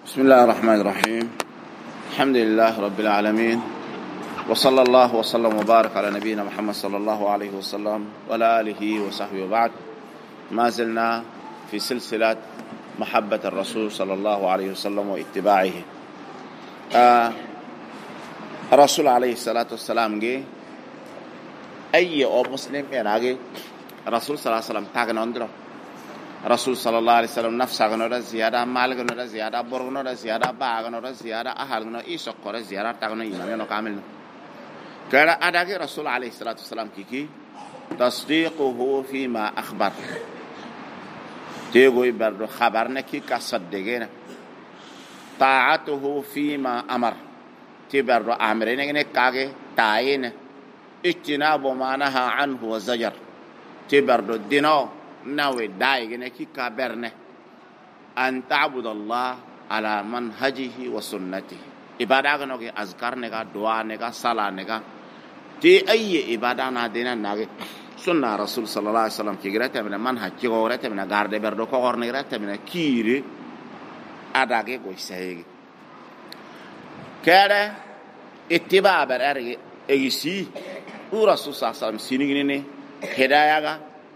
بسم الله الرحمن الرحيم. الحمد لله رب العالمين، وصلى الله وسلم وبارك على نبينا محمد صلى الله عليه وسلم وعلى آله وصحبه وبعد. ما زلنا في سلسلة محبة الرسول صلى الله عليه وسلم واتباعه. الرسول عليه الصلاة والسلام جي أي مسلم يعني الرسول صلى الله عليه وسلم تاغن أندرو رسول صلى الله عليه وسلم نفس غنورا زيادة مال غنورا زيادة برغنورا زيادة باغ غنورا زيادة أهل غنورا إيش قرا زيادة تغنى إيمان كامل كذا أداك رسول عليه الصلاة والسلام كي تصديقه فيما أخبر تيغوي برضو خبرنا كي كصدقنا طاعته فيما أمر تبرو أمرنا كاغي تاين اجتناب ما نهى عنه وزجر تبرو دينو ناوي دايغنا كي كابرنا أن تعبد الله على منهجه وسنته إبادة نوكي أذكار نكا دعاء نكا صلاة نكا تي أي إبادة نادينا ناغي سنة رسول صلى الله عليه وسلم كي غرات من منهج كي غرات من غارد بردو كغور نغرات من كيري أداغي كوي سهيغي كده اتباع برارغي ايسي ورسول صلى الله عليه وسلم سينيغني هدايا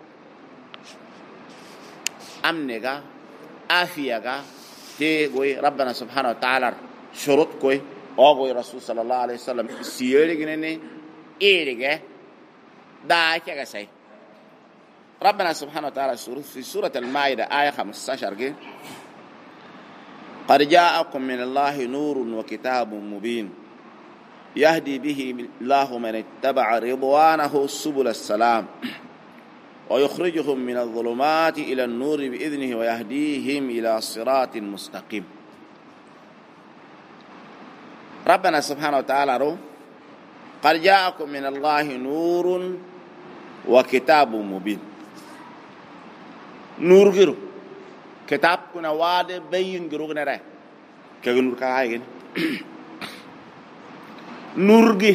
أمنك آفيك تيغوي ربنا سبحانه وتعالى شروط كوي أوغوي رسول صلى الله عليه وسلم سيئرغنني إيرغ داكيك سي ربنا سبحانه وتعالى في سورة المائدة آية 15 قد جاءكم من الله نور وكتاب مبين يهدي به الله من اتبع رضوانه سبل السلام ويخرجهم من الظلمات إلى النور بإذنه ويهديهم إلى صراط مستقيم. ربنا سبحانه وتعالى قد جاءكم من الله نور وكتاب مبين. نور غيره كتاب كنا واد بين غيره كنا كنور كاي نور غي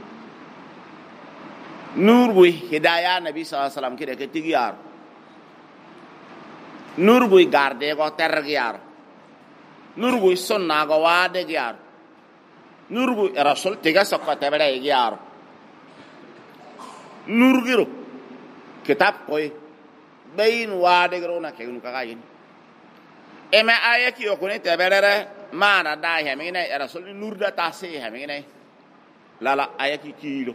نور بوي هدايا نبي صلى الله عليه وسلم كده كتيجيار نور بوي غاردي كو ترغيار نور بوي سنة كو وادغيار نور بوي رسول تيغا سوكو تبريغيار نور غيرو كتاب كوي بين وادغرونا كينو كاين اما ايكي يكوني تبرره ما ندا همينه رسول نور دا تاسي همينه لا ايكي كيلو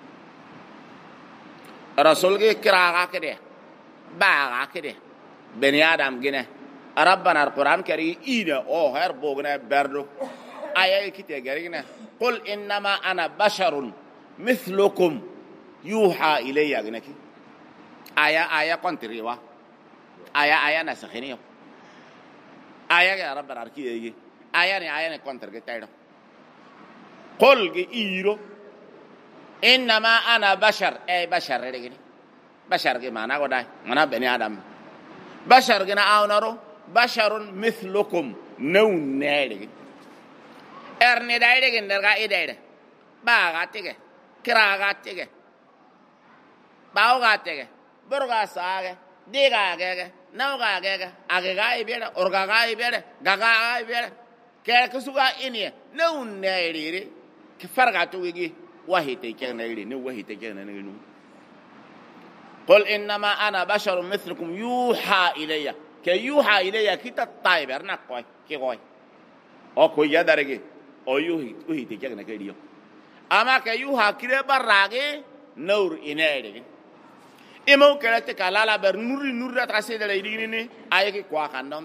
رسول کے کراغا کدے باغا کدے بني آدم گنے ربنا القرآن كريم إينا أو هر بوغنا بردو آية كتير غيرنا قل إنما أنا بشر مثلكم يوحى إلي غنك آية كونتريوا آية نسخينيو آية يا ربنا الكي آية كونتر كتير قل إيرو إنما أنا بشر أي بشر رجعني بشر كمان أقول ده أنا بني آدم بشر كنا أونرو بشر مثلكم نون نادي إرني دايرة كندرجا إيدايرة باغاتيك كراغاتيك باوغاتيك برغاساك ديغاك نوغاك أغاي بيرة أورغاي بيرة غاغاي بيرة كركسوغا إني نون نادي كفرغاتوغي وهي تيجينا يلي وهي تيجينا نينو قل إنما أنا بشر مثلكم يوحى إلي كي يوحى إلي كي تطيب أرنا كوي كي كوي أو كوي يدرجي أو يوحي وهي تيجينا كيديو أما كي يوحى كده براجي نور إنايري إمو كده تكالا بر نور تراسي دلائريني آية كي كوا كاندون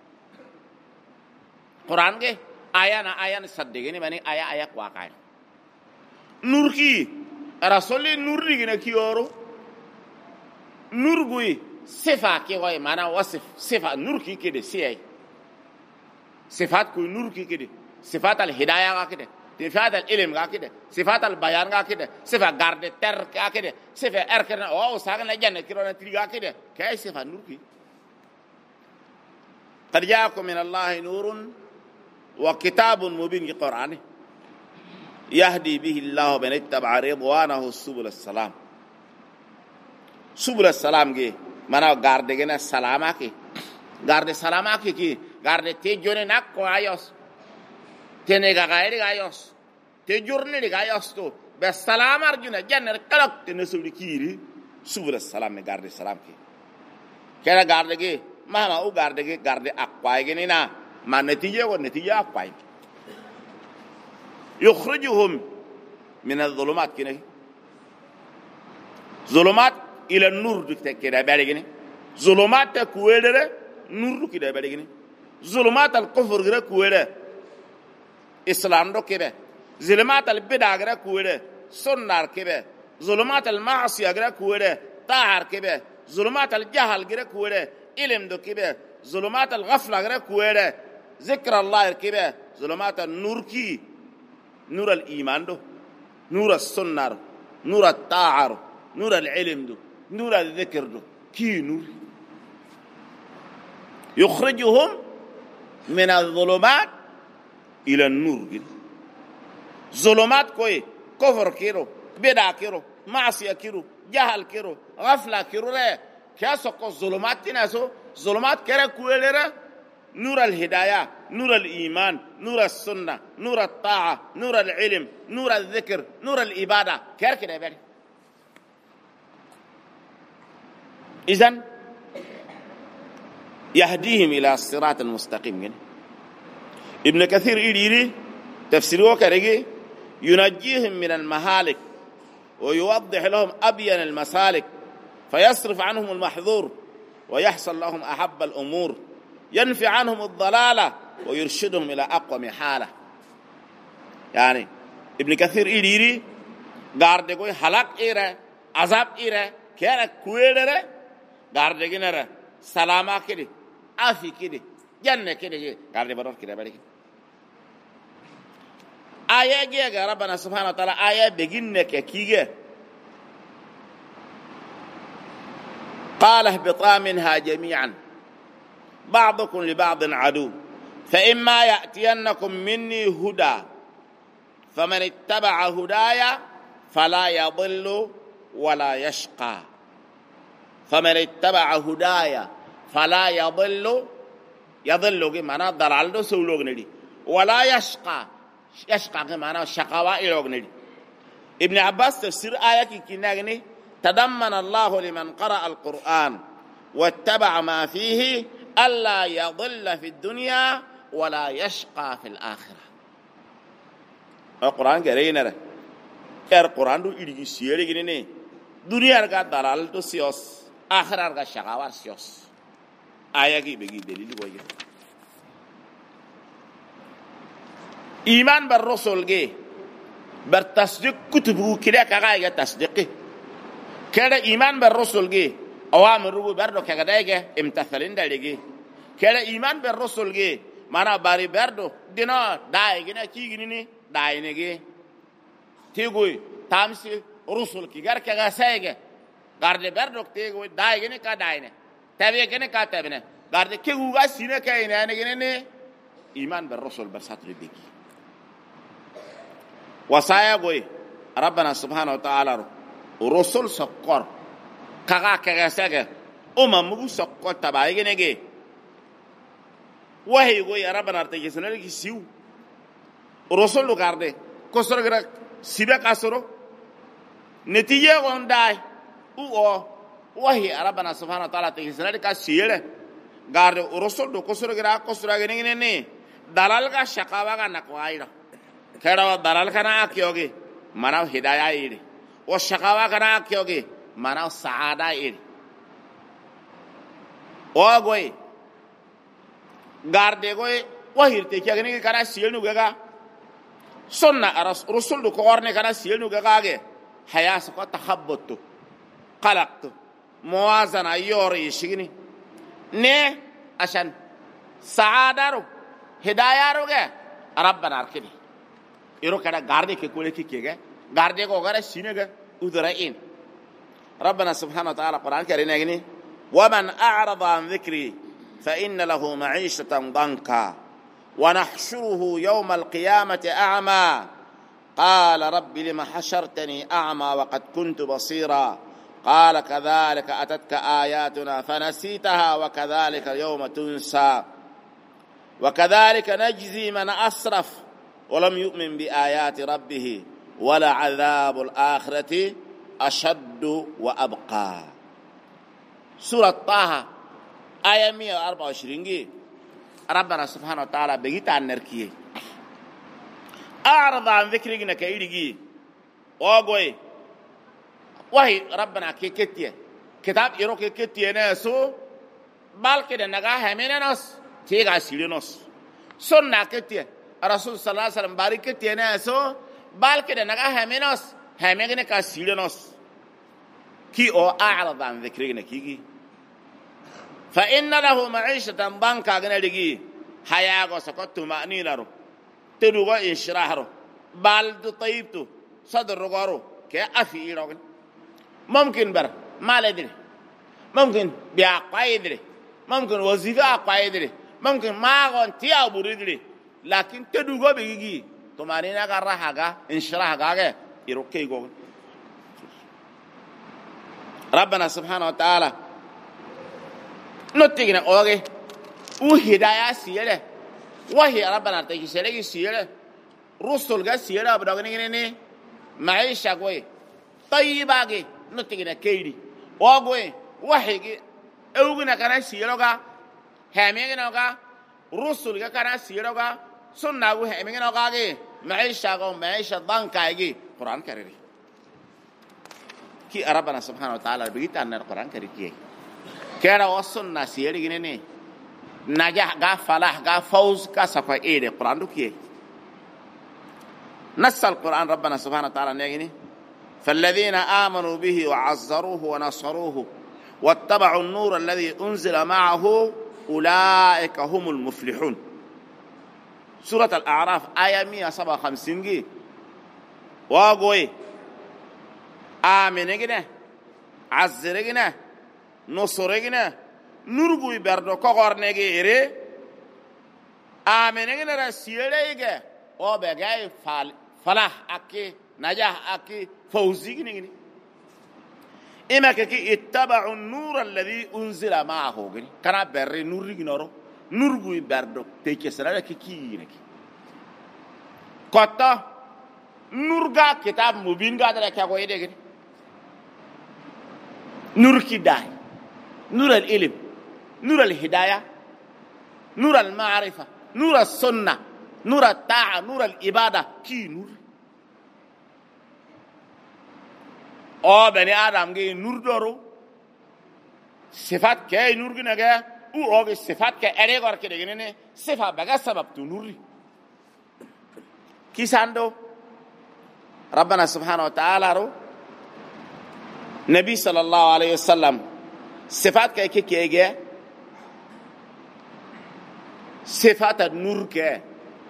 قرآن كي آية صدقني بني آية كوا كاين نور كي رسول نور لغنا كيورو نور غوي صفة كي غوي مانا وصف صفة نور كي كده سيئي صفات كوي نور كي كده صفات الهداية كده صفات العلم كده صفات البيان كده صفة غارد تر كده صفة اركنا او ساغنا جنة كيرونا تريغا كده كاي صفة نور كي قد جاءكم من الله نور وكتاب مبين القرآن يهدي به الله من اتبع رضوانه سبل السلام سبل السلام جي مانا غارد جنا سلامة كي غارد سلامة كي garde te jone nakko ayos tene ga gairi ayos te jurni ga ayos to be salam arjuna janner kalak te nesuli kiri subra salam me garde salam ki kera garde ge mama u garde ge garde akwai ge na ma natije ko natija akwai yukhrijuhum min adh-dhulumat kine zulumat ila nur dikte keda beregini zulumat ta kuwedere nur kida beregini zulumat al kufr gira kuwede islam do kebe zulumat al bid'a gira kuwede sunnar kebe zulumat al ma'siyah gira kuwede ta'ar kebe zulumat al jahl gira kuwede ilm do kebe zulumat al ghafla gira kuwede zikr allah kebe zulumat al nur ki nur al iman do nur al sunnar nur al ta'ar نور العلم دو نور الذكر دو كي نور يخرجهم من الظلمات إلى النور ظلمات كوي كفر كيرو بدع كيرو معصية كيرو جهل كيرو غفلة كيرو لا كياسوكو ظلمات تناسو ظلمات كيرا كويلرا نور الهداية نور الإيمان نور السنة نور الطاعة نور العلم نور الذكر نور الإبادة كير كده بني إذن يهديهم إلى الصراط المستقيم. ابن كثير يري تفسيره كرجي ينجيهم من المهالك ويوضح لهم أبين المسالك فيصرف عنهم المحظور ويحصل لهم أحب الأمور ينفي عنهم الضلالة ويرشدهم إلى أقوم حالة. يعني ابن كثير يري قارد يقول هلاك إيرا عذاب إيرا كيرا كويرا قارد يقول سلامة كده عافي كده جنة كده قارد برور كده بريك. آية جيجا ربنا سبحانه وتعالى آية بجنك كيجا قال اهبطا منها جميعا بعضكم لبعض عدو فإما يأتينكم مني هدى فمن اتبع هدايا فلا يضل ولا يشقى. فمن اتبع هدايا فلا يضل معناه ضلال دو سولوغ ندي ولا يشقى معناه شقاوة إلوغ ندي. ابن عباس تفسير آية كي تضمن الله لمن قرأ القرآن واتبع ما فيه ألا يضل في الدنيا ولا يشقى في الآخرة. القرآن كرينا القرآن دو إلغي سيري كنيني دنيا رغا دلال دو سيوس آخرة رغا شقاوار سيوس. آية كي بگي دليل بوئي إيمان بالرسول كي برتصديق كتبه كده كغاية تصديقه كده إيمان بالرسول كي أوامر ربو بردو كغداية امتثلين دالي كده إيمان بالرسول كي مانا باري بردو دينا داي كده كي جنيني داي نجي تيغوي تامسي رسول كي غير كغاساية غارد بردو تيغوي داي كده كداينه تابعه كده كتابنه غارد كيغوغا سينه كاينه نجي إيمان بالرسول برساتو بيجي وصايا قوي ربنا سبحانه وتعالى رسول سكر كغا ساجا مبو سكر تبايجي نجي وهي قوي ربنا ارتجي سنالك سيو رسول لغارده كسر غير سيبا كسرو نتيجة غنداي وهي ربنا سبحانه وتعالى تجي سنالك سيله غارده رسول دو كسر غير كسر غير نجي دلال کا شقاوا کا نقوائرا كذا دلال كنا أكيوجي مناو هداية إيري والشقاوة كنا أكيوجي مناو سعادة إيري وأقوي غاردي قوي وهيرتي كأني كنا سيلنو جاكا سنة رسول دو كورني كنا سيلنو جاكا حياة سكوا تخبطو قلقتو موازنة يوري شيني نه عشان سعادة رو هداية رو جا ربنا أركني يرو كذا غاردي كقولي كيكه غاردي كو غير سينه ودرائين. ربنا سبحانه وتعالى القرآن كريم يقول ومن أعرض عن ذكري فإن له معيشة ضنكا ونحشره يوم القيامة أعمى قال رب لم حشرتني أعمى وقد كنت بصيرا قال كذلك أتتك آياتنا فنسيتها وكذلك اليوم تنسى وكذلك نجزي من أسرف ولم يؤمن بآيات ربه ولعذاب الآخرة أشد وأبقى. سورة طه آية 124 ربنا سبحانه وتعالى بقيت عن نركيه أعرض عن ذكرنا كيرجي وأقوي وهي ربنا كيكتيه كتاب يروك كيكتيه ناسو بالك دنجا همين ناس تيجا سيلينوس سنة كتيه الرسول صلى الله عليه وسلم بارك كتيه ناسو بالك دنجا همين ناس همين كاسيلينوس كي أو أعرض عن ذكرنا كيجي فإن له معيشة بانكا غنالجي حياة سكت مأنينارو تدوغا إنشراحرو بالد طيبتو صدر رغارو كأفي إيروغن ممكن بر ما لدري ممكن بيعقا يدري ممكن وظيفة عقا يدري ممكن ما غن تيا بريدري لكن تدوغا بيجي تمارينا غراحا إنشراحا إيروكي غوغن ربنا سبحانه وتعالى نتيجنا أوجي وهداية سيرة وهي ربنا تيجي سيرة سيرة رسول جا سيرة بدأنا نيجي معيشة قوي طيبة قوي نتيجنا كيري وقوي وهي أوجنا كنا سيرة قا همينا قا رسول جا كنا سيرة قا سنة قوي همينا قا قوي معيشة قوي معيشة ضنك قوي قرآن كريم كي ربنا سبحانه وتعالى بيجي عن القرآن كريم كيرا وصلنا سيري جنيني نجاح غا فلاح غا فوز كا سفا ايه القرآن دوكيه نص القرآن ربنا سبحانه وتعالى نيجي فالذين آمنوا به وعزروه ونصروه واتبعوا النور الذي أنزل معه أولئك هم المفلحون. سورة الأعراف آية 157 واقوي آمنين عزرين نصرين نرغوي بردو كغورنيغي إيري آمنين رسيليغي او بغاي فلاح أكي نجاح أكي فوزيغي إما كي اتبعوا النور الذي أنزل معه كان بري نوريغي نورو نرغوي بردو تيكي سرالة كي كتا نورغا كتاب مبين غادر كاكو يدغي نور كداي نور العلم نور الهداية نور المعرفة نور السنة نور الطاعة نور العبادة كي نور او بني آدم جي نور دورو صفات كي نور جنگا او صفات كي اريغور كي دگنه صفات بغا سبب تو نوري كي ساندو ربنا سبحانه وتعالى رو نبي صلى الله عليه وسلم صفات كي كي صفات النور كي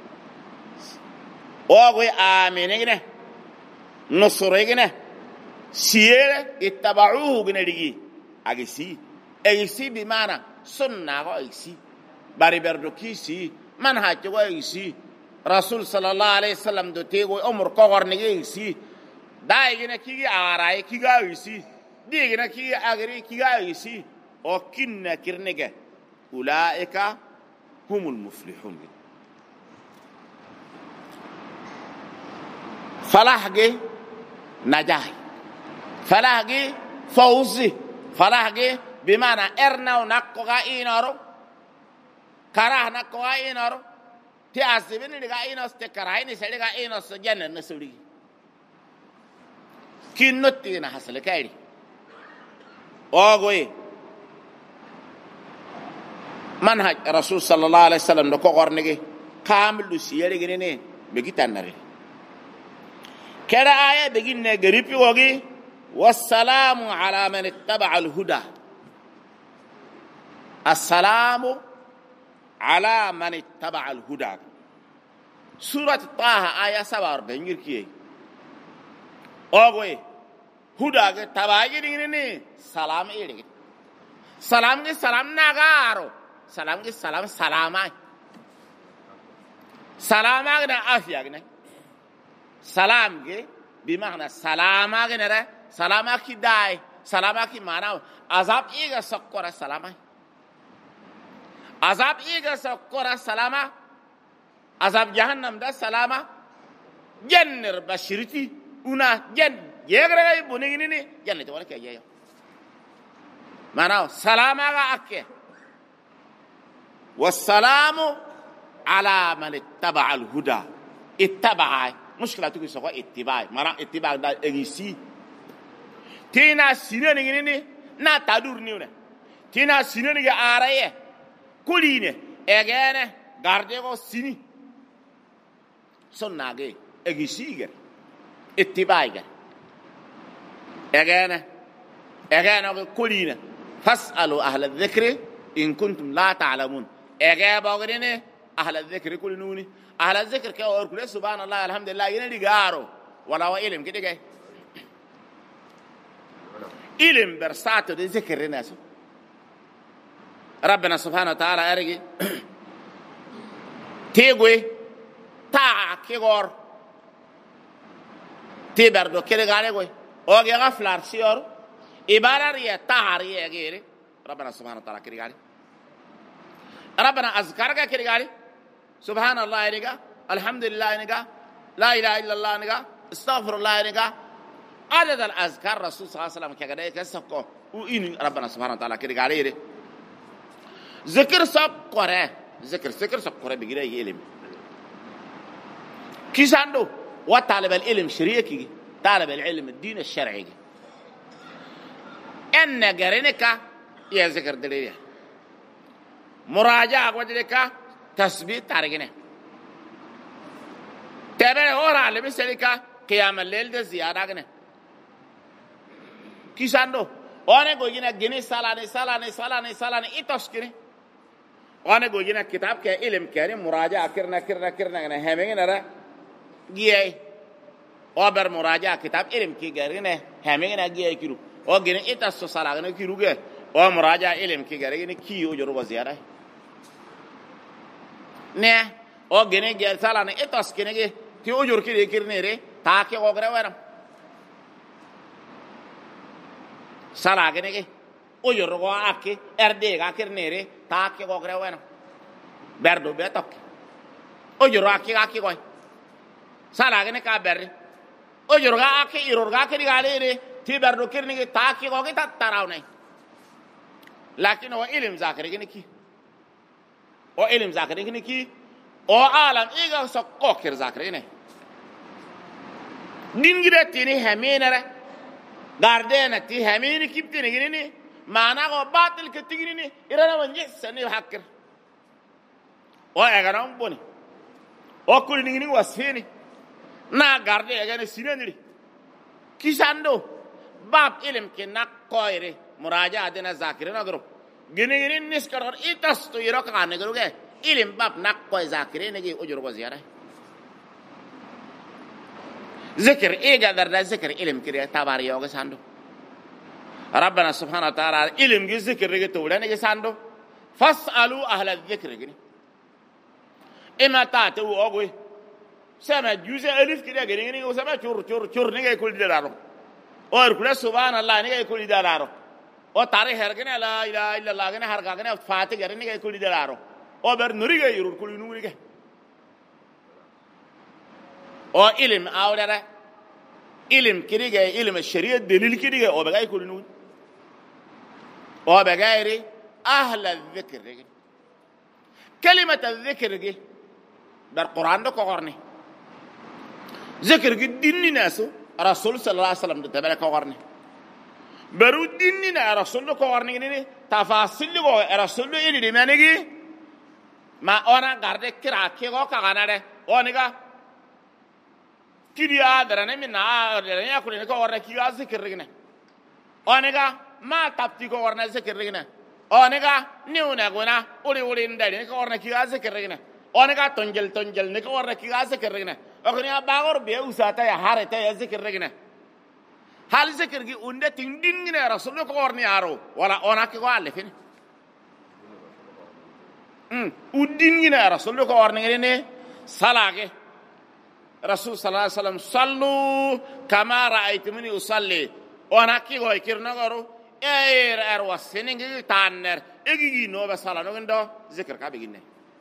اوغي آمينه نصرينه سيره اتبعوه غنريغي اغسي اغسي بمعنى سنة اغسي باري بردوكي سي منهج اغسي رسول صلى الله عليه وسلم دو تيغو عمر كغورنيغي اغسي دايغنا كيغي اراي كيغا اغسي ديغنا كيغي اغري كيغا اغسي او كنا كيرنيغا اولئك هم المفلحون فلاحجي نجاح فلاحجي فوزي فلاحجي بمعنى ارنا ونقوغا اينارو كراه نقوغا اينارو تياسبين لغا اينوس تكراهيني سلغا اينوس جنة نسولي كي نوتينا حصل كايري اوغوي منهج رسول صلى الله عليه وسلم دكو غورنيغي كامل سيري غنيني بيجي تانري كذا آية بيجي نغريبي وغي والسلام على من اتبع الهدى السلام على من اتبع الهدى سورة طه آية 47 كي اوغوي هدى تباجي غنيني سلام ايري سلام سلام نغارو سلام کی سلام سلامای سلام اگه عافیه اگه سلام کی بمعنى سلام اگه نره سلام کی دای سلام کی معنی عذاب ایگه سکر سلامای azab iga sakora salama azab jahannam da salama jannir bashiriti una jan yegre bunigini ni jannati wala ke yeyo mana salama ga akke wassalamu ala man ittaba al huda ittaba mushkilatu ki soko ittiba mana ittiba da egisi tina sinani ni na tadur niune tina sinani ga araye kuline egene garde go sini sonnage egisiger ittibaiga egene go kuline fasalu ahla dhikri in kuntum la ta'lamun ege bogrine ahla dhikri kulinuni ahla dhikri ka or kule subhanallah alhamdulillah yene digaro wala wa ilim kidige ilim bersato de zikri nasu ربنا سبحانه وتعالى أرجع تيجي تا كيغور تبردو كده قالوا أوجي غفلار سيور إبارة تهارية غيري ربنا سبحانه وتعالى كده قال ربنا أذكرك كده قال سبحان الله نجا الحمد لله نجا لا إله إلا الله نجا استغفر الله نجا عدد الأذكار رسول صلى الله عليه وسلم كده كسبكو وإن ربنا سبحانه وتعالى كده قال يري ذكر سب قرأ ذكر سب قرأ بيجري علم كيس عنده وطالب العلم شريكي طالب العلم الدين الشرعي إن جرينك يا ذكر دليل مراجعة وجدك تثبيت تارجنه تبع أورا على مثلك قيام الليل ده زيادة كنه كيس عنده أنا قوينا جنيه سالاني إتوس كنه وانا قوجينا كتاب كعلم كريم مراجعة كرنا كنا همين را جيء أوبر مراجعة كتاب علم كي كرنا همين جيء كيرو أو جينا إتاسو سالعنا كيرو جه أو مراجعة علم كي كرنا كيو جرو بزيارة نه أو جينا جيء سالعنا إتاس كنا جه كيو جرو كي كرنا ري تاكي أوغرا ورم سالعنا جه o yorgo akke erde ga kernere takke go gre wena berdo betok o yorgo akke akke goy sala gene ka berri o yorgo akke irorga ke digalere ti berdo kernige takke go ke tattaraw nay lakin o ilim zakare gene ki o ilim zakare gene ki o alam iga so kokir zakare ne dingide tini hemenere gardena ti hemeni kiptini gene ni معناه باطل كتيرني إيرانا منجح سني حكر وأجرام بني وكل نيجي واسفيني نا غاردي أجانا سينانيري كيساندو باب علم كنا قايرة مراجعة دينا ذاكرنا غرو جنيني نسكرر إتاستو يروك عن غروجه علم باب نقاي ذاكرين نجي أجر وزيارة ذكر إيه قدر ذكر علم كريه تباري يوغ ساندو ربنا سبحانه وتعالى علم ذكر رجع تولنا جساندو فاسألوا أهل الذكر جني إما تاتو أقوي سما جوزة ألف كده جني وسما شور نيجي كل دارو اور كل سبحان الله نيجي كل دارو او تاريخ هرجنا لا إله إلا الله جنا هرجنا فاتح جري نيجي كل دارو او بر نوريجي يرور كل نوريجي او علم أولره علم كريجة علم الشريعة دليل كريجة او بقى كل نور او بغير اهل الذكر كلمه الذكر دي بالقران ده قرني ذكر دين ناس رسول صلى الله عليه وسلم ده بلا قرني برو دين رسول ده قرني ني تفاصيل رسول ده يدي مانغي ما انا غارد كرا كيغو كغانره اونيغا كيديا درنه منا درنه كوري نكو ورنا كيغا ذكر رغنا اونيغا ما تبتي كو ورنا ذكر رغنا اونيغا نيونا غونا اولي نداري نكو ورنا كيغا ذكر رغنا اونيغا تونجل نكو ورنا كيغا ذكر رغنا اخني باغور بيو ساتا يا هارتا يا ذكر رغنا hal zikir gi unde tin dingine rasul ko warni aro wala ona ki ko alle fini udingine rasul ko warni ne salage rasul sallallahu alaihi wasallam sallu kama ra'aytumuni usalli ona ki go kirna garo wasenengi tanner egigi no ba sala no ndo zikr ka beginne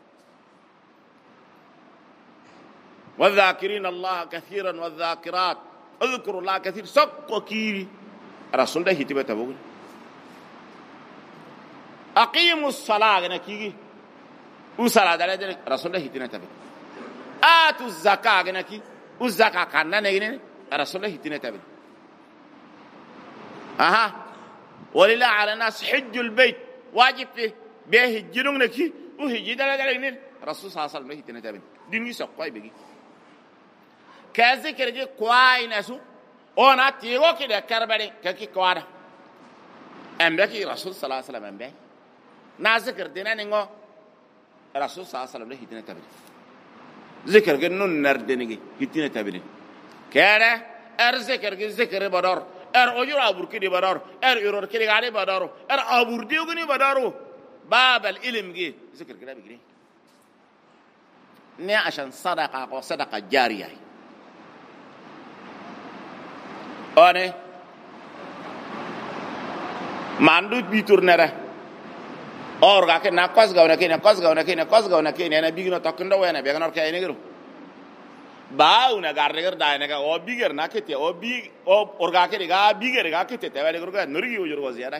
والذاكرين الله كثيرا والذاكرات اذكروا الله كثير سقو كيري رسول ده هتبه تبوغ اقيموا الصلاه نكيغي وصلاه ده رسول ده هتنا تبه اتوا الزكاه نكي والزكاه كان نغني رسول الله هتنا تبه اها ولله على الناس حج البيت واجب فيه به هجرون نكي وهجي ده رسول صلى الله عليه وسلم هتنا تبه ديني سقوي بيجي كذكر جي كواي نسو اونا تيغو كده كربري كي كوادا امبكي رسول صلى الله عليه وسلم امبي نذكر دينا نيغو رسول صلى الله عليه وسلم له هيتنا تابي ذكر جنون نردنيغي هيتنا تابي كده ذكر جي ذكر بدر اوجور ابور كدي بدر يورور كدي غادي بدر ابور ديوغني بدر باب العلم جي ذكر كده بيجري ني عشان صدقه جاريه one mandu bitur nere orga ke na kos gauna ke na bigno tokkndo wena be ganor kay negro bauna garder da ne ga o biger na ke te o orga ke ga biger ga ke te te wele ga nurgi ujur go ziada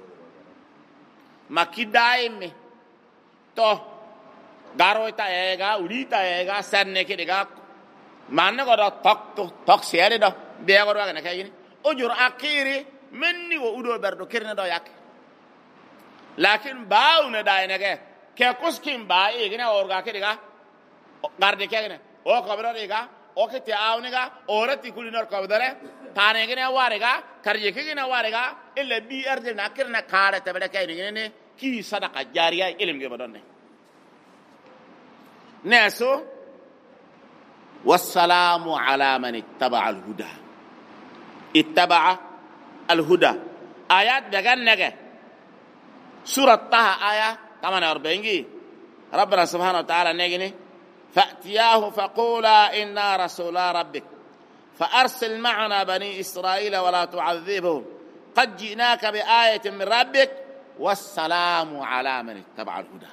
makidai me to garoita ega urita ega sanne ke ga manne go tok sere do be go do ga kay ni ujur akiri مني وأودو بردو كرنا دا ياك لكن باو ندا ينكه كيكوس كيم با إيجنا أورغا كديكا غاردي كيجنا أو كبرنا ديكا أو كتير آونيكا أورتي كولينور كبرنا ثاني كنا واريكا كارجي كنا واريكا إلا بي أرجل ناكرنا كارة تبدا كيني كي صدقة جارية إلهم جبرنا ناسو والسلام على من اتبع الهدى اتبع الهدى آيات بغن نجا سورة طه آية 48 ربنا سبحانه وتعالى نجني فأتياه فقولا إنا رسول ربك فأرسل معنا بني إسرائيل ولا تعذبهم قد جئناك بآية من ربك والسلام على من اتبع الهدى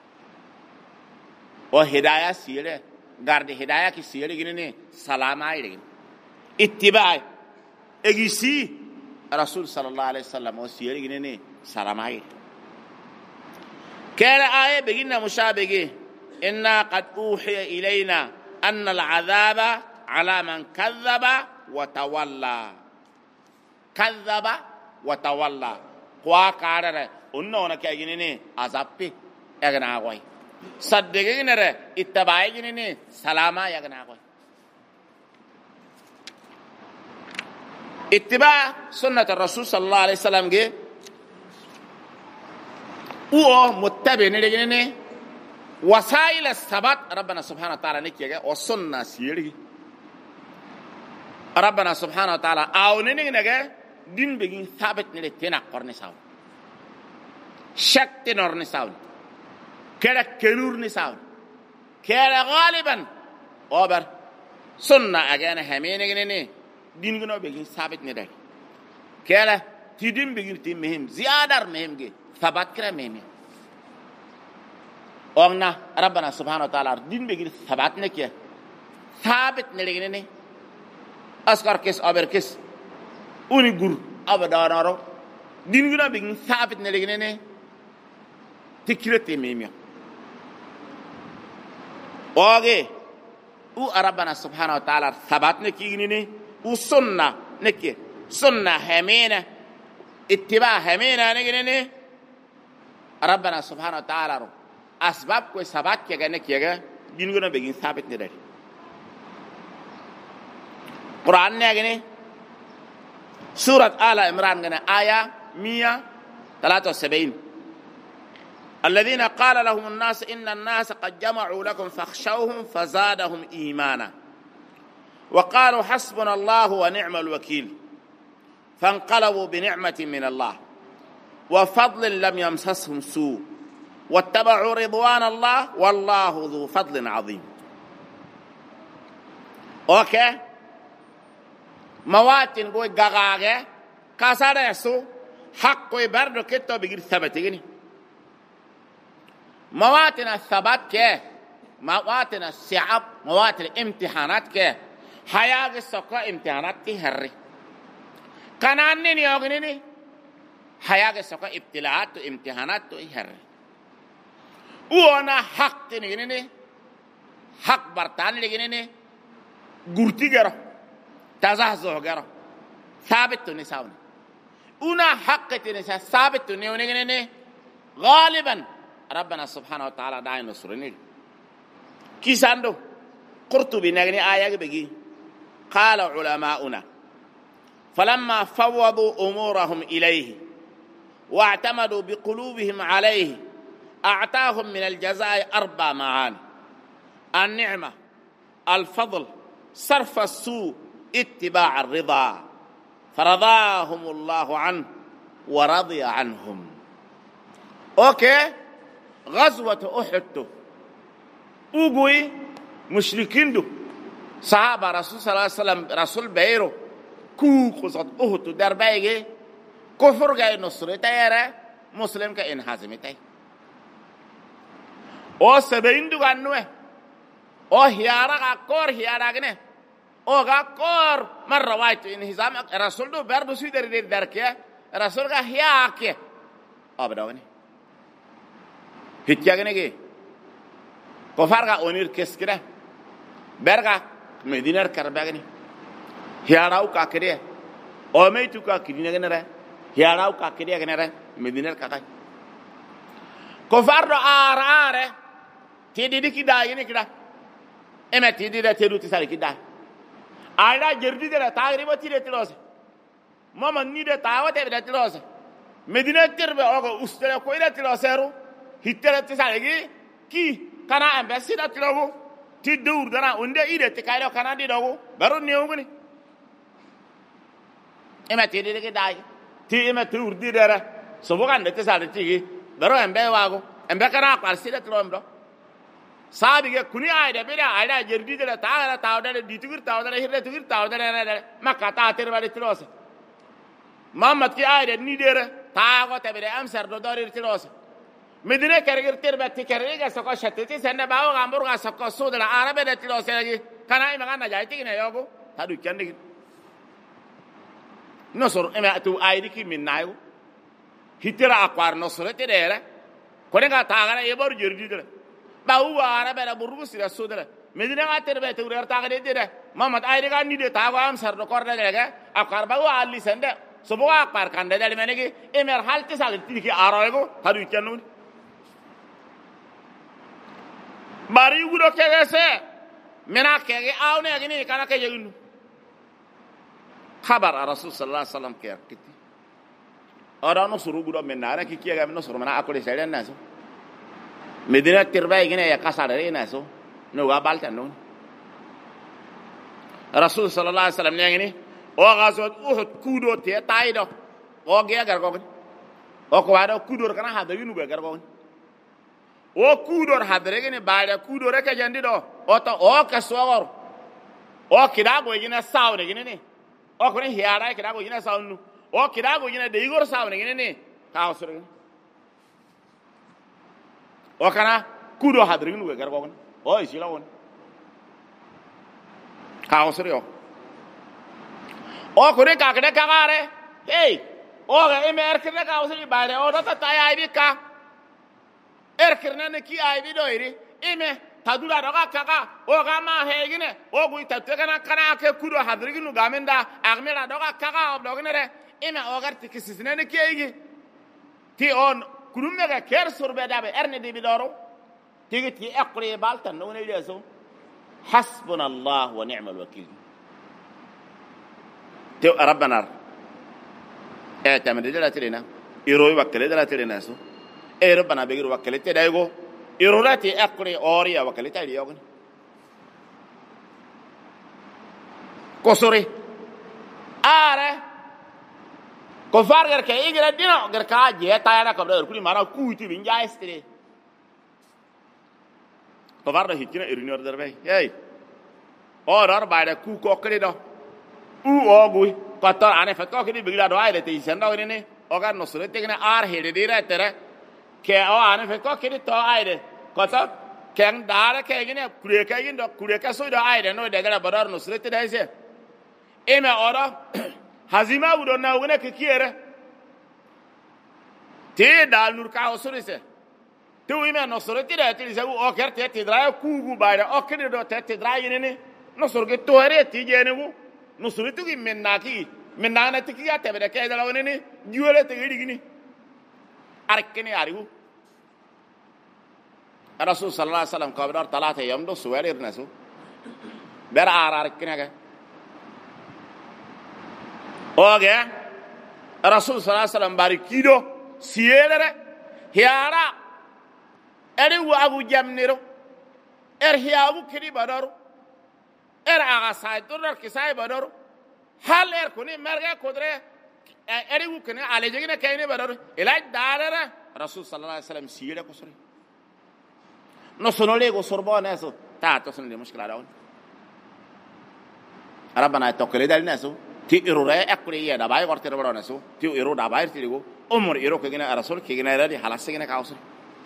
وهداية سيرة غارد هداية كي سيرة جنني سلام عليكم اتباع اجيسي رسول صلى الله عليه وسلم وسيري جنني سلام عليكم كان آية بجينا مشابهة إنا قد أوحي إلينا أن العذاب على من كذب وتولى كذب وتولى قوا كارر أنه نكاجيني عذابي يغناغوي صدقين ر اتباعيني سلاما يغناغوي اتباع سنة الرسول صلى الله عليه وسلم جه هو متبع نيجي وسائل الثبات ربنا سبحانه وتعالى نكيه والسنة سيري ربنا سبحانه وتعالى أو نيجي دين بيجي ثابت نلتنا قرن ساون شك تنور نساون كلا كنور نساون كلا غالبا أوبر سنة أجانا همين نيجي دين غنو بيجي ثابت نداي كلا تدين بيجي تيم مهم زيادة مهم جي ثبات كلا مهم أغنى ربنا سبحانه وتعالى دين بيجي ثبات نكيا ثابت نلقيني أسكار كيس أبر كيس أوني غور أبدا نارو دين غنو بيجي ثابت نلقيني تكيرتي مهم أوكي ربنا سبحانه وتعالى ثبات نكيني وسنة نكي سنة همينة اتباع همينة نكي ربنا سبحانه وتعالى أسباب كوي سبات كيغا نكيغا دينغنا بيجين ثابت نداري قرآن نكي سورة آل عمران آية 173 الذين قال لهم الناس إن الناس قد جمعوا لكم فاخشوهم فزادهم إيمانا وقالوا حسبنا الله ونعم الوكيل فانقلبوا بنعمة من الله وفضل لم يمسسهم سوء واتبعوا رضوان الله والله ذو فضل عظيم اوكي مواتن قوي غغاغه كاسار يسو حق برد كتو بيجير ثبتيني مواطن الثبات كه مواطن الصعب مواطن الامتحانات كه حياة السقا امتحانات تهري كنانين يوغنيني حياة السقا ابتلاءات وامتحانات تهري وانا حق تنيني حق برتان لغنيني غورتي غرا تزهزه غرا ثابت تنساوني una haqqati sa sabit ne ne غالبا ربنا سبحانه وتعالى داي نصرني كيساندو قرطبي نغني آية بيجي قال علماؤنا فلما فوضوا أمورهم إليه واعتمدوا بقلوبهم عليه أعطاهم من الجزاء 4 معاني النعمة الفضل صرف السوء اتباع الرضا فرضاهم الله عنه ورضي عنهم اوكي غزوة احد اوغوي مشركين دو صحابة رسول صلى الله عليه وسلم رسول بيرو كو قصد احد دربايغي كفر غاي نصر تيرا مسلم كا انهزم تي او سبين دو غنوه او هيارا كور هيارا غنه اوغا كور مره وايت انهزام رسول دو بردو سيدر دركه رسول غا هياكه ابداوني هيتياغنيغي كفارغا اونير كسكره برغا مدينه كرباغني هياراو كاكريه او ميتو كاكرينغنره هياراو كاكريه غنره مدينه كاكاي كفار اراره تيدي ديكي دايني كدا اما تيدي دا تيدو تسالي كدا ayda jerdi de taagriba tire tilose mama ni de taawate be tilose medina terbe ogo ustere ko ida tiloseru hitere tisalegi ki kana ambassador da tilogo ti dur dara unde ide te kaydo kana di dogo baro neuguni ema ti de ke dai ti ema tur di dara so bogan de tisale tigi baro ambe wago ambe kana qarsida tilomdo sabiga kuni ayda bira ayda jerdi de taagara taawda ditigir taawda hirre tigir taawda makka ta terbali tilose mamad ki ayda ni dere taago tabire amsar do dorir tilose medine kergir terbe tikerega soko shateti sende bawo gamburga soko sudra arabe de tilose kana ima kana jayti ne yogo tadu kende nosor ema tu aydi ki minnayo hitira akwar nosore tedere konega taagara yebor jerdi de bawu ara bera burgu sira sudra medina ngater be turer taagade de mamad ayde ga ni de taago am sar do korda de ga akar bawu ali sende sobo akar kande de menegi emer halte sal tiki arago hadu kenu bari gudo kegese mena kege awne gini kana ke yegnu khabar rasul sallallahu alaihi wasallam ke kiti ora no suru gudo menara ki kiega no suru mena akole sele naso medina terba igene ya kasare naso no ga balta no rasul sallallahu alaihi wasallam ngini o gazot uhud kudo te taido o ge gar ko o ko wado kudo kana hada yunu be gar ko o kudo hadre gene baada kudo reka jandi do o to o ka sogor o kidago igene sawne gene ne o ko ne hiara kidago igene sawnu o kidago igene de igor sawne gene ne ka osre o kana kudo hadrin we gar gogon o isila won ka osre o ko re ka kede ka gare hey o ga emer kede ka osre bare o ta ta ay bi ka erkirna ne ki ay bi do iri ime tadura do ka ka o ga ma hegine o gu ta te kana kana ke kudo hadrin ga menda agmera do ka ka o dogne re ime o gar tikisine ne ki igi ti on kurumme ga ker surbe dabe erne de bidoro tigi ti aqri baltan no ne yeso hasbunallahu wa ni'mal wakeel te rabbana tamade dala telena iro wakale dala telena so e rabbana be giro wakale te daygo iro lati aqri oriya wakale ta yogo kosore are ko fargar ke igra dino gar ka je tayara ko do kuli mara kuuti bin jaistre ko farda hikina irinor derbe hey orar baada ku ko kre do u ogu patar ane fatko ke bigla do ayle te senda ne oga nusre tegna ar hede dira tere ke o ane fe ko kidi to aide ko ta ken dara ke gine kure ka so do aide no de gara badar nusre te daise eme ora hazima wudo na wona ke kiere te dal nur ka osure se te ime nusre te da te se o kerte te dra kugu baida o kidi do te dra yene ne nusre ke to re ti jene wu nusre tu gi menna na ti ya te be ke da woni ne juole te gidi gini arkene ariu Rasul sallallahu alaihi wasallam kabdar talata yamdo suwalir nasu ber arar kinaga oge Rasul sallallahu alaihi wasallam barikido sielere hiara eri wagu jamniro hiagu kiri badaru aga saydur kisay badaru hal kuni merga kodre eri wu kene alejegina kayne badaru ilaj darara Rasul sallallahu alaihi wasallam siele ko sori no sono lego sorbona eso tato sono le mushkila dawn rabbana tokle dal nasu ti irure akuri ya da bay gorti robona nasu ti iru da bay ti ligo umur iru ke gina rasul ke gina radi halas gina kausri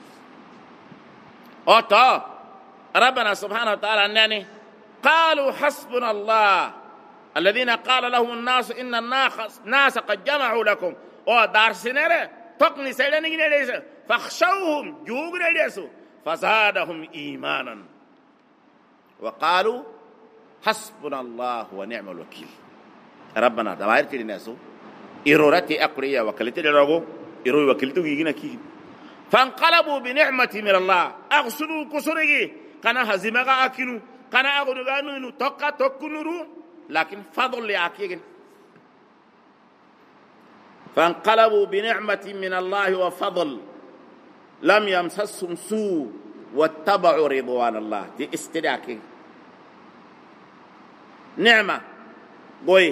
oto rabbana subhanahu wa ta'ala annani qalu hasbuna allah alladhina qala lahum an-nas inna an-nas qad jama'u lakum o darsinere tokni seleni gina lesa fakhshawhum jugna lesu فزادهم إيمانا وقالوا حسبنا الله ونعم الوكيل ربنا دباير كده ناسو إرورتي أقرية وكلتي لرغو إرو وكلتو يجينا كي فانقلبوا بنعمة من الله أغسلوا كسرقي كان هزيمغا أكينو كان أغنغانو توقع توكنورو لكن فضل لأكيغن فانقلبوا بنعمة من الله وفضل لم يمسسهم سوء واتبعوا رضوان الله دي استداكي نعمة قوي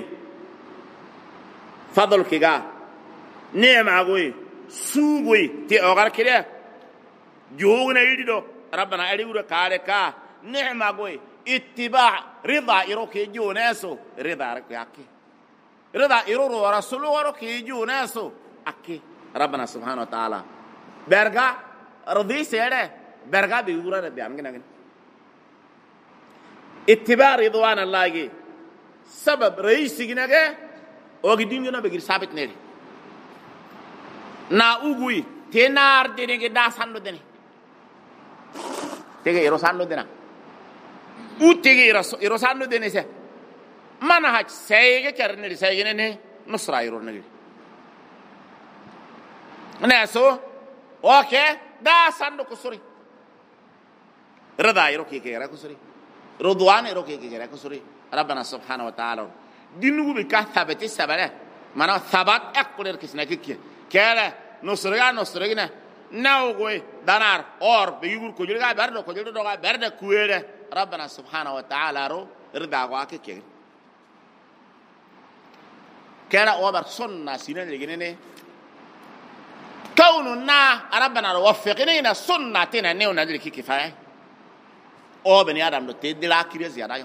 فضل كيغا نعمة قوي سوء قوي تي أغار كده جوغنا يدو ربنا أليورا كاركا نعمة قوي اتباع رضا إروكي جو ناسو رضا ركي رضا إرورو ورسولو وركي جو ناسو أكي ربنا سبحانه وتعالى berga radi sere berga bi ura rabbi am gina ittiba ridwan allah gi sabab reisi gina ge o gi dingina be gir sabit neri na ugui tenar dene ge da sando dene tege iro sando dena utege iro sando dene se mana haj sege karne sege ne nusra iro nagi na so okay da sando kusuri rida iroki ke gara kusuri ridwan iroki ke gara kusuri rabbana subhanahu wa ta'ala dinu bi ka thabati sabala mana thabat aqdir kisna kike kala nusrigina naw goy danar or be yugur ko julga bardo ko juldo ga barda kuwere rabbana subhanahu wa ta'ala ro rida go akike kala obar sunna sinan ligene كوننا ربنا وفقنا سنتنا نيونا ذلك كفاية أو بني آدم نتدي لا كريه زيادة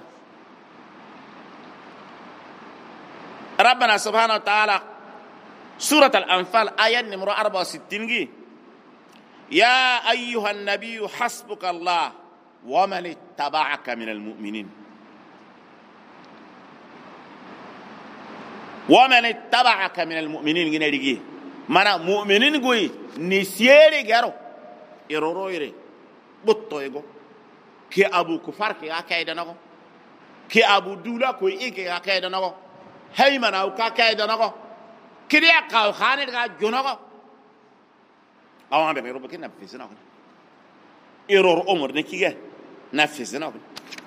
ربنا سبحانه وتعالى سورة الأنفال آية نمرة 64 يا أيها النبي حسبك الله ومن اتبعك من المؤمنين ومن اتبعك من المؤمنين جنريجي mana mu'minin goy ni siere garo iroro ire botto ego ki abu kufar ki akayda nako ki abu dula ko ike akayda nako haymana o ka akayda nako kiriya ka khane ga jonogo awan be robo ki nafisina ko iroro umur ne ki ge nafisina ko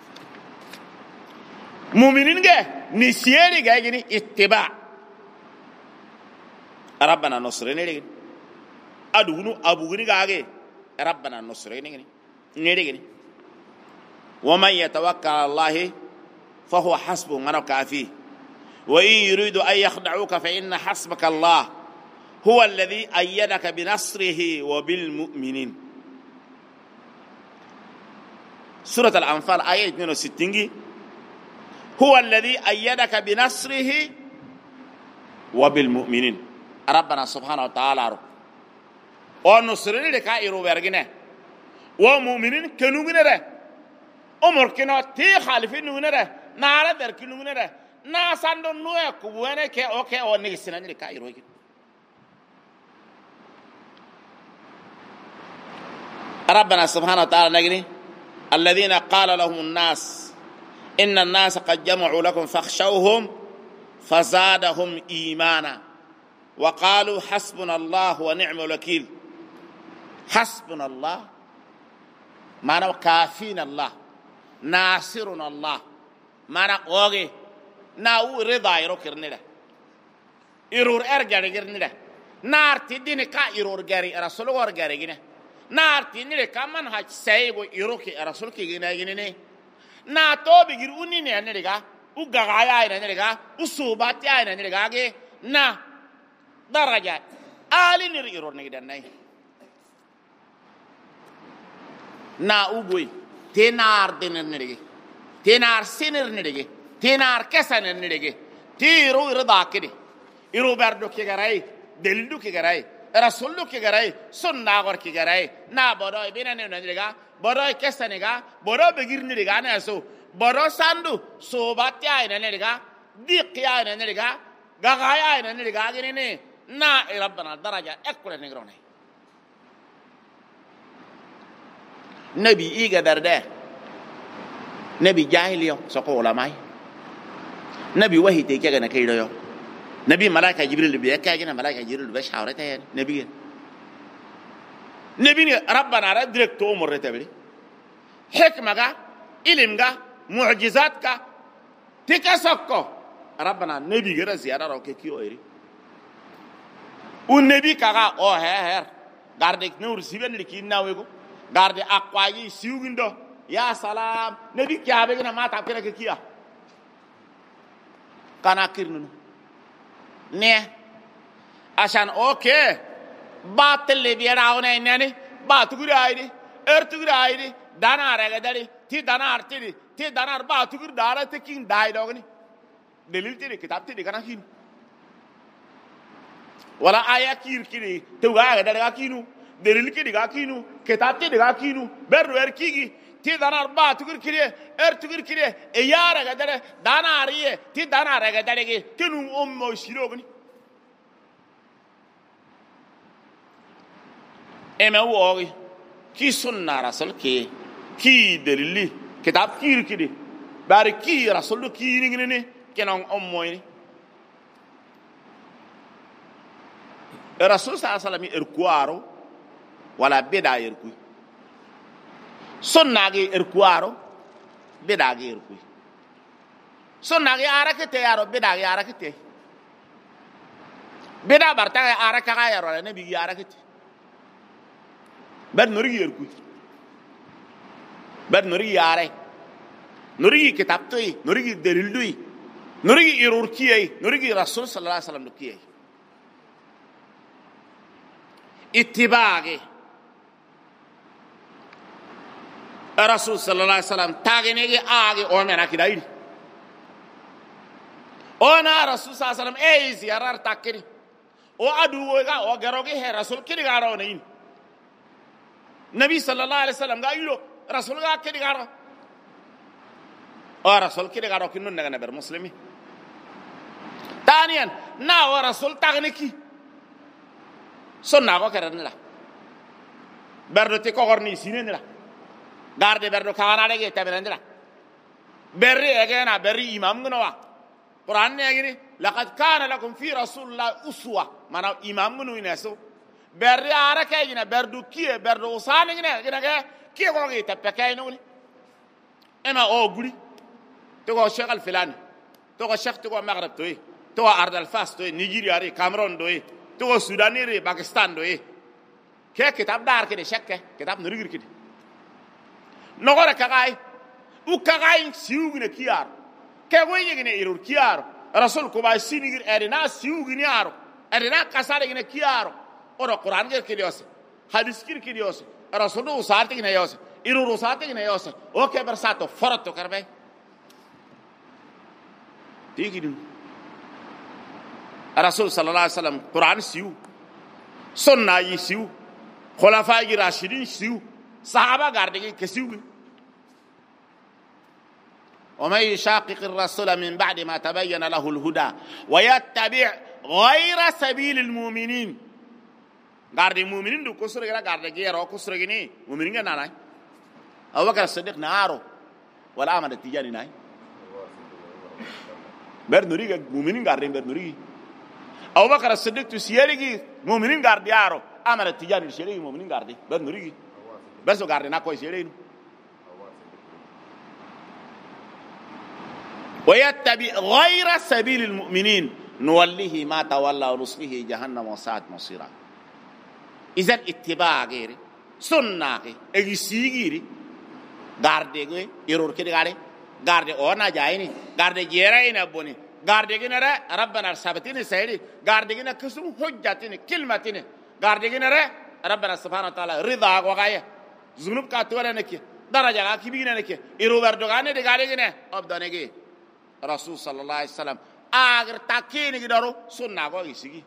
mu'minin ge ni siere ga gini ittiba ربنا نصرني لين أدونو أبوغني كاغي ربنا نصرني نيري ومن يتوكل على الله فهو حسبه من كافيه وإن يريد أن يخدعوك فإن حسبك الله هو الذي أيدك بنصره وبالمؤمنين سورة الأنفال آية 62 هو الذي أيدك بنصره وبالمؤمنين rabbana subhanahu wa ta'ala ro o nusrini de ka iru bergine wa mu'minin kenugine re umur kino ti khalifin nugine re nara der kinugine re na sando nuya kuwene ke okay o ni sinani de ka iru ربنا سبحانه وتعالى نجري الذين قال لهم الناس إن الناس قد جمعوا لكم فاخشوهم فزادهم إيمانا وقالوا حسبنا الله ونعم الوكيل حسبنا الله معنى كافينا الله ناصرنا الله معنى أوغي ناو رضا يروكرني إرور أرجع يرني نار تدين كا إرور جاري رسول ور جاري naarti nire kaman ha saygo iroki rasul ki gina gine na to bigir uni ne ne ga u gagaya ne ga u subat ya ne ga ge na daraja ali nir iror ne gidan nay na u boy tenar den ne ge tenar sinir ne ge tenar kesan ne ge tiro irda kidi iro berdo ki garay delidu ki garay rasullu ki garay sunna gor ki garay na bodo bina ne ndega bodo kesanega bodo begir ndega na so bodo sandu so batya ne ndega diqya ne ndega gagaya ne ndega gine ne na rabbana daraja ekule ne grone nabi iga darde nabi jahiliyo so ko ulamai nabi wahite ke ga na kaydo yo نبي ملائكة جبريل بيكاجنا ملائكة جبريل بشاورته نبي ربنا رد درك تو أمور تبلي حكمة علمك معجزاتك تكسكو ربنا نبي غير زيادة روكي كيو إيري والنبي كذا هير غاردك نور سيبن لكين ناويكو غارد أقوى سيوغندو يا سلام نبي كيا بيجنا ما تابكنا كيا كنا كيرنو ne asan okay batel le biaraone nani batugur aydi ertugur aydi danar egadari ti danar tiri ti danar batugur dara te king dai dogni delil tiri kitab tiri kana hin wala aya kir kiri te ga egadari ga kinu delil kiri ga kinu kitab tiri ga kinu beru erkigi ti danar batugur kiri ertugur kiri e yara egadari danar ye ti danar egadari ge tinu ummo shirogni ema wogi ki sunna rasul ki delili kitab kir kidi bari ki rasul ki ngini kenon ummoyni rasul sallallahu alaihi wasallam erkuaro wala beda erku sunna gi erkuaro beda gi erku sunna gi arakete yaro beda gi arakete beda barta araka ga yaro nabi gi arakete bad nuri yerku bad nuri yare nuri kitab toy nuri delil doy nuri irurkiyay nuri rasul sallallahu alaihi wasallam dokiyay ittibaage rasul sallallahu alaihi wasallam tagenege age o mena kidayri ona rasul sallallahu alaihi wasallam e ziyarar takiri o adu ga o garoge he rasul kidi garo nayin nabi sallallahu alaihi wasallam ga yilo rasul ga kedi garo o rasul kedi garo kinun naga naber muslimi taniyan na wa rasul tagniki sonna ko karan la berdo te ko gorni sinen la garde berdo kana de te berende la berri egena berri imam ngno wa qur'an ne agiri laqad kana lakum fi rasulillah uswa mana imam ngno inaso berri ara kayina berdu kiye berdu usane ngene gina ke kiye ko ngi tappe kayno ni ema o guri to ko sheikh al filani to ko sheikh to ko maghrib to ard al fas to nigeria ri cameroon to ko sudan ri pakistan ke kitab dar ke de shekke kitab no rigir kidi no gore kagay u kagay siugine kiyar ke go yigine irur kiyar rasul ko ba sinigir erina siugine yaro erina kasare gine kiyaro ora qur'an ger kidiyose hadis kir kidiyose rasulu usarte gine yose irur usarte gine yose o ke bersato forto karbe tigidin rasul sallallahu alaihi wasallam qur'an siu sunna yi siu khulafa yi rashidin siu sahaba garde ke siu ومن يشاقق الرسول من بعد ما تبين له الهدى ويتبع غير سبيل المؤمنين garde المؤمنين دو كسر غير garde غير او كسر غني مؤمنين نانا ابو بكر الصديق نارو ولا احمد التجاني ناي برنوري مؤمنين garde برنوري ابو بكر الصديق تسيري مؤمنين garde يارو احمد التجاني سيري مؤمنين garde برنوري بس garde نا كويس سيري ويتبع غير سبيل المؤمنين نوله ما تولى ونصله جهنم وساءت مصيرا إذا اتباع غير سنة اجسيغيري غاردي يرور كده غاردي اونا جايني غاردي جيراينا بوني غاردي كده ربنا ثابتين سيدي غاردي كده كسم حجتين كلمتين غاردي كده ربنا سبحانه وتعالى رضا وغايه ذنوب كاتوره نكي درجه كبيره نكي يرو بردغاني دي غاردي كده ابدانيغي رسول صلى الله عليه وسلم اگر تاكيني غدارو سنة غو يسيغي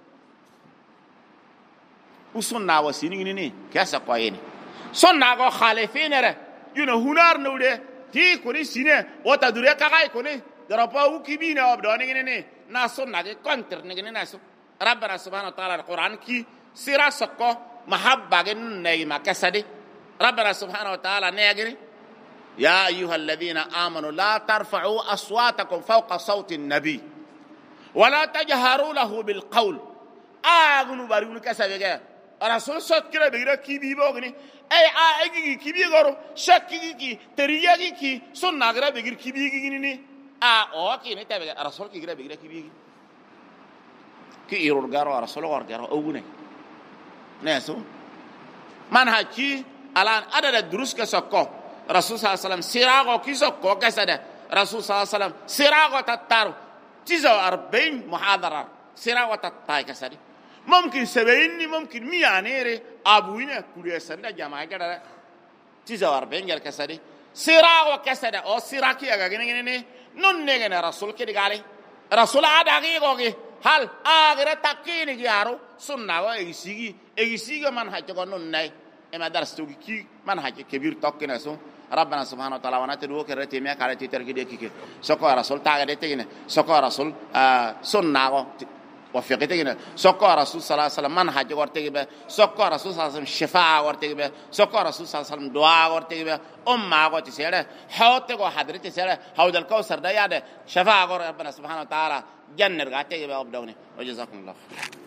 وسنة وسيني ني كاسا قايني سنة غو خالفين ره ينو هنار نوده تي كوني سينه وتا دوري كاي كوني درپا او كيبينا ابداني ني نا سنة غي كونتر ني ناسو ربنا سبحانه وتعالى القران كي سيرا سكو محبه غن ني ما كسدي ربنا سبحانه وتعالى نيغري يا أيها الذين آمنوا لا ترفعوا أصواتكم فوق صوت النبي ولا تجهروا له بالقول أغنوا بارون كسبك رسول صوت كده بيرا كي بيبوغني أي أجي كي بيغرو شكي كي ترياكي كي سنة غير بيغير كي بيغيني أوكي نتابع رسول كي غير بيغير كي بيغي كي يرور غارو رسول غارو أوغني ناسو منهج كي الآن عدد الدروس كسكو رسول صلى الله عليه وسلم سيراغو كيسو كوكسده رسول صلى الله عليه وسلم سيراغو تتارو تيزو 40 محاضرة سيراغو تتاي كسده ممكن 70 ممكن 100 نيري ابوينا كوريا سندا جماعه كده تيزو 40 جل كسده سيراغو كسده او سيراكي اغاغيني نون نيغنا رسول كده قالي رسول اداغيغوغي هل اغرا تاكيني يارو سنة ايسيغي منهج نون ناي اما درس توكي كي منهج كبير توكنا سو ربنا سبحانه وتعالى وناتدو كرتي ميا كارتي تركي كي سوكو رسول تاغدي تينا سوكو رسول سنة وفقتينا سوكو رسول صلى الله عليه وسلم منهج ورتي به سوكو رسول صلى الله عليه وسلم شفاعه ورتي به سوكو رسول صلى الله عليه وسلم دعاء ورتي به ورتي سيره حوتكو حضرتي سيره حوض الكوثر ده ياده شفاعه ربنا سبحانه وتعالى جنر غاتي به ابدوني وجزاكم الله